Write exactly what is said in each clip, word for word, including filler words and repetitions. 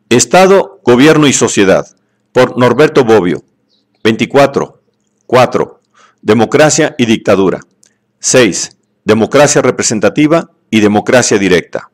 Estado, Gobierno y Sociedad, por Norberto Bobbio. veinticuatro. cuatro. Democracia y dictadura. seis. Democracia representativa y democracia directa.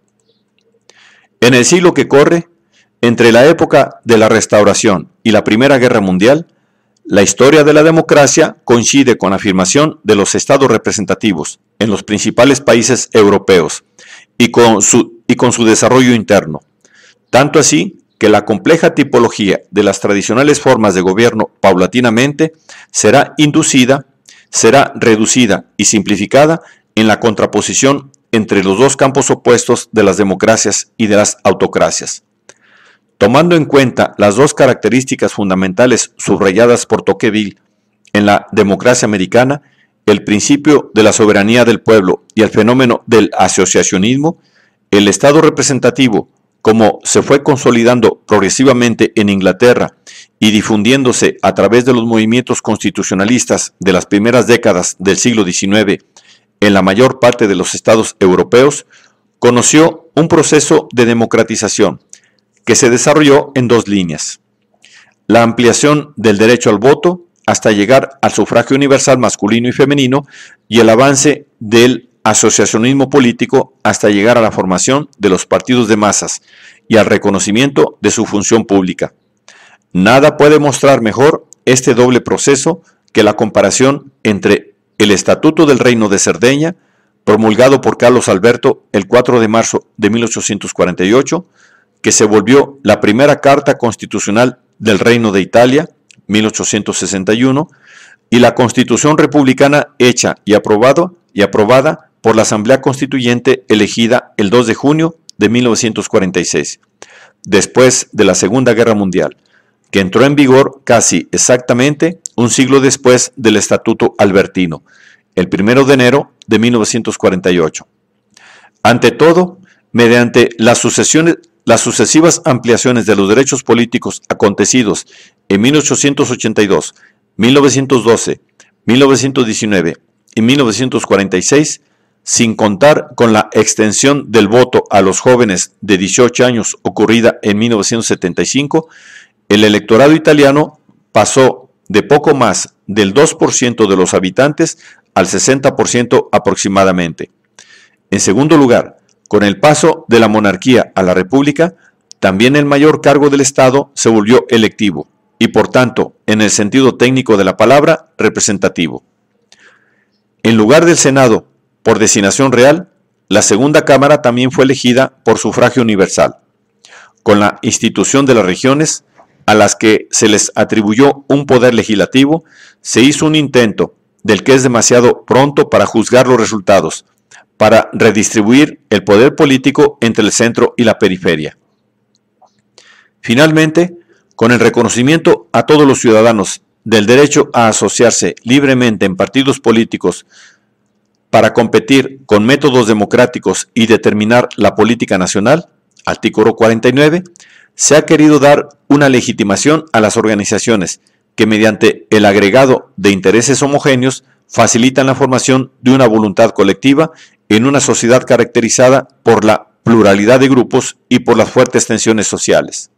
En el siglo que corre, entre la época de la Restauración y la Primera Guerra Mundial, la historia de la democracia coincide con la afirmación de los estados representativos en los principales países europeos y con su, y con su desarrollo interno. Tanto así que la compleja tipología de las tradicionales formas de gobierno paulatinamente será inducida, será reducida y simplificada en la contraposición entre los dos campos opuestos de las democracias y de las autocracias. Tomando en cuenta las dos características fundamentales subrayadas por Tocqueville en la democracia americana, el principio de la soberanía del pueblo y el fenómeno del asociacionismo, el Estado representativo, como se fue consolidando progresivamente en Inglaterra y difundiéndose a través de los movimientos constitucionalistas de las primeras décadas del siglo diecinueve en la mayor parte de los estados europeos, conoció un proceso de democratización que se desarrolló en dos líneas: la ampliación del derecho al voto hasta llegar al sufragio universal masculino y femenino, y el avance del asociacionismo político hasta llegar a la formación de los partidos de masas y al reconocimiento de su función pública. Nada puede mostrar mejor este doble proceso que la comparación entre el Estatuto del Reino de Cerdeña, promulgado por Carlos Alberto el cuatro de marzo de mil ochocientos cuarenta y ocho, que se volvió la primera Carta Constitucional del Reino de Italia, mil ochocientos sesenta y uno, y la Constitución Republicana hecha y, aprobado, y aprobada por la Asamblea Constituyente elegida el dos de junio de mil novecientos cuarenta y seis, después de la Segunda Guerra Mundial, que entró en vigor casi exactamente un siglo después del Estatuto Albertino, el primero de enero de mil novecientos cuarenta y ocho. Ante todo, mediante las sucesiones Las sucesivas ampliaciones de los derechos políticos acontecidos en mil ochocientos ochenta y dos, mil novecientos doce, mil novecientos diecinueve y mil novecientos cuarenta y seis, sin contar con la extensión del voto a los jóvenes de dieciocho años ocurrida en mil novecientos setenta y cinco, el electorado italiano pasó de poco más del dos por ciento de los habitantes al sesenta por ciento aproximadamente. En segundo lugar, con el paso de la monarquía a la república, también el mayor cargo del Estado se volvió electivo y, por tanto, en el sentido técnico de la palabra, representativo. En lugar del Senado, por designación real, la segunda Cámara también fue elegida por sufragio universal. Con la institución de las regiones, a las que se les atribuyó un poder legislativo, se hizo un intento, del que es demasiado pronto para juzgar los resultados, para redistribuir el poder político entre el centro y la periferia. Finalmente, con el reconocimiento a todos los ciudadanos del derecho a asociarse libremente en partidos políticos para competir con métodos democráticos y determinar la política nacional, artículo cuarenta y nueve, se ha querido dar una legitimación a las organizaciones que, mediante el agregado de intereses homogéneos, facilitan la formación de una voluntad colectiva en una sociedad caracterizada por la pluralidad de grupos y por las fuertes tensiones sociales.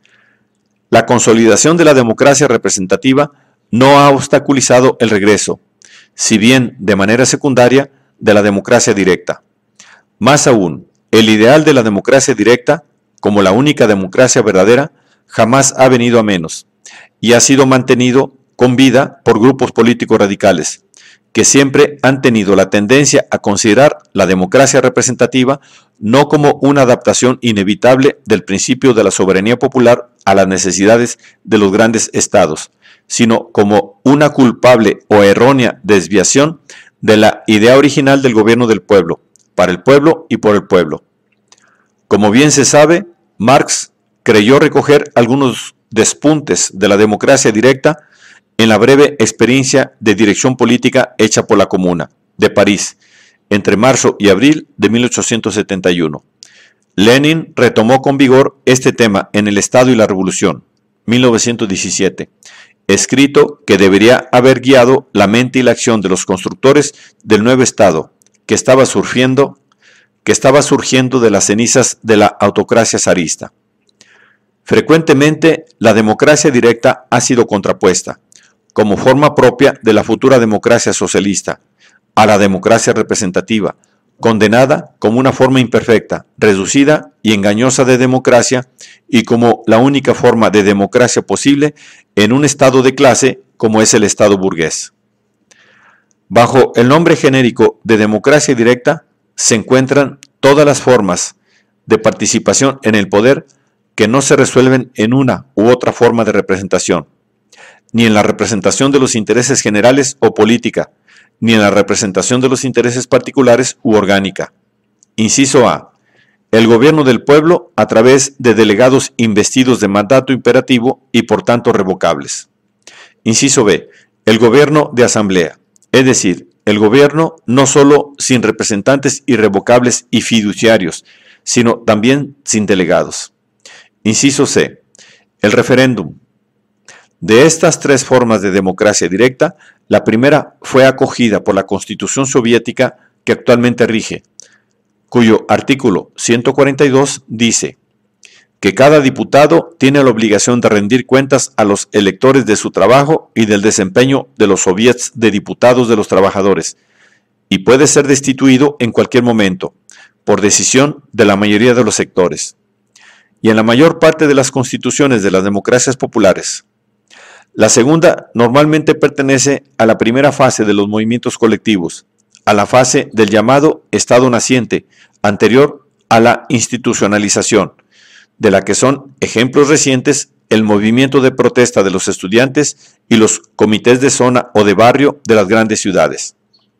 La consolidación de la democracia representativa no ha obstaculizado el regreso, si bien de manera secundaria, de la democracia directa. Más aún, el ideal de la democracia directa, como la única democracia verdadera, jamás ha venido a menos, y ha sido mantenido con vida por grupos políticos radicales, que siempre han tenido la tendencia a considerar la democracia representativa no como una adaptación inevitable del principio de la soberanía popular a las necesidades de los grandes estados, sino como una culpable o errónea desviación de la idea original del gobierno del pueblo, para el pueblo y por el pueblo. Como bien se sabe, Marx creyó recoger algunos despuntes de la democracia directa en la breve experiencia de dirección política hecha por la Comuna de París entre marzo y abril de mil ochocientos setenta y uno. Lenin retomó con vigor este tema en El Estado y la Revolución, mil novecientos diecisiete, escrito que debería haber guiado la mente y la acción de los constructores del nuevo Estado que estaba surgiendo, que estaba surgiendo de las cenizas de la autocracia zarista. Frecuentemente, la democracia directa ha sido contrapuesta, como forma propia de la futura democracia socialista, a la democracia representativa, condenada como una forma imperfecta, reducida y engañosa de democracia y como la única forma de democracia posible en un estado de clase como es el estado burgués. Bajo el nombre genérico de democracia directa se encuentran todas las formas de participación en el poder que no se resuelven en una u otra forma de representación, ni en la representación de los intereses generales o política, ni en la representación de los intereses particulares u orgánica. Inciso A. El gobierno del pueblo a través de delegados investidos de mandato imperativo y por tanto revocables. Inciso B. El gobierno de asamblea, es decir, el gobierno no solo sin representantes irrevocables y fiduciarios, sino también sin delegados. Inciso C. El referéndum. De estas tres formas de democracia directa, la primera fue acogida por la Constitución soviética que actualmente rige, cuyo artículo ciento cuarenta y dos dice que cada diputado tiene la obligación de rendir cuentas a los electores de su trabajo y del desempeño de los soviets de diputados de los trabajadores, y puede ser destituido en cualquier momento, por decisión de la mayoría de los sectores. Y en la mayor parte de las constituciones de las democracias populares, la segunda normalmente pertenece a la primera fase de los movimientos colectivos, a la fase del llamado Estado naciente, anterior a la institucionalización, de la que son ejemplos recientes el movimiento de protesta de los estudiantes y los comités de zona o de barrio de las grandes ciudades.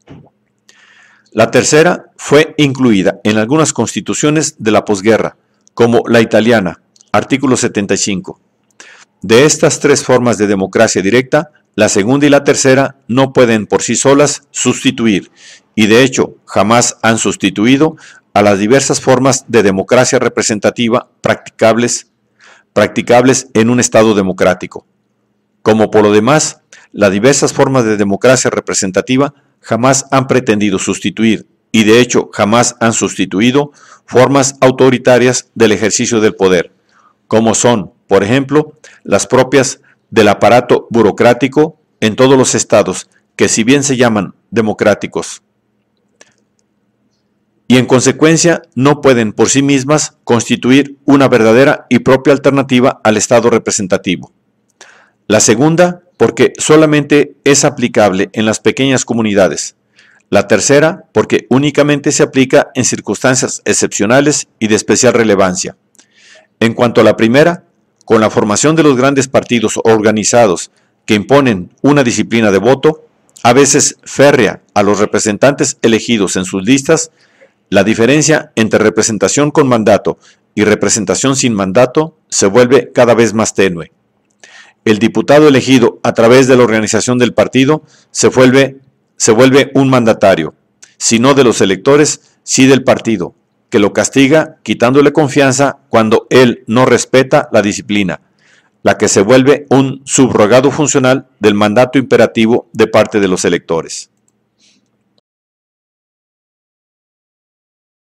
La tercera fue incluida en algunas constituciones de la posguerra, como la italiana, artículo setenta y cinco. De estas tres formas de democracia directa, la segunda y la tercera no pueden por sí solas sustituir, y de hecho jamás han sustituido a las diversas formas de democracia representativa practicables, practicables en un Estado democrático. Como por lo demás, las diversas formas de democracia representativa jamás han pretendido sustituir, y de hecho jamás han sustituido, formas autoritarias del ejercicio del poder, como son, por ejemplo, las propias del aparato burocrático en todos los estados, que si bien se llaman democráticos, y en consecuencia no pueden por sí mismas constituir una verdadera y propia alternativa al Estado representativo. La segunda, porque solamente es aplicable en las pequeñas comunidades. La tercera, porque únicamente se aplica en circunstancias excepcionales y de especial relevancia. En cuanto a la primera, con la formación de los grandes partidos organizados que imponen una disciplina de voto, a veces férrea a los representantes elegidos en sus listas, la diferencia entre representación con mandato y representación sin mandato se vuelve cada vez más tenue. El diputado elegido a través de la organización del partido se vuelve, se vuelve un mandatario, si no de los electores, sí del partido, que lo castiga quitándole confianza cuando él no respeta la disciplina, la que se vuelve un subrogado funcional del mandato imperativo de parte de los electores.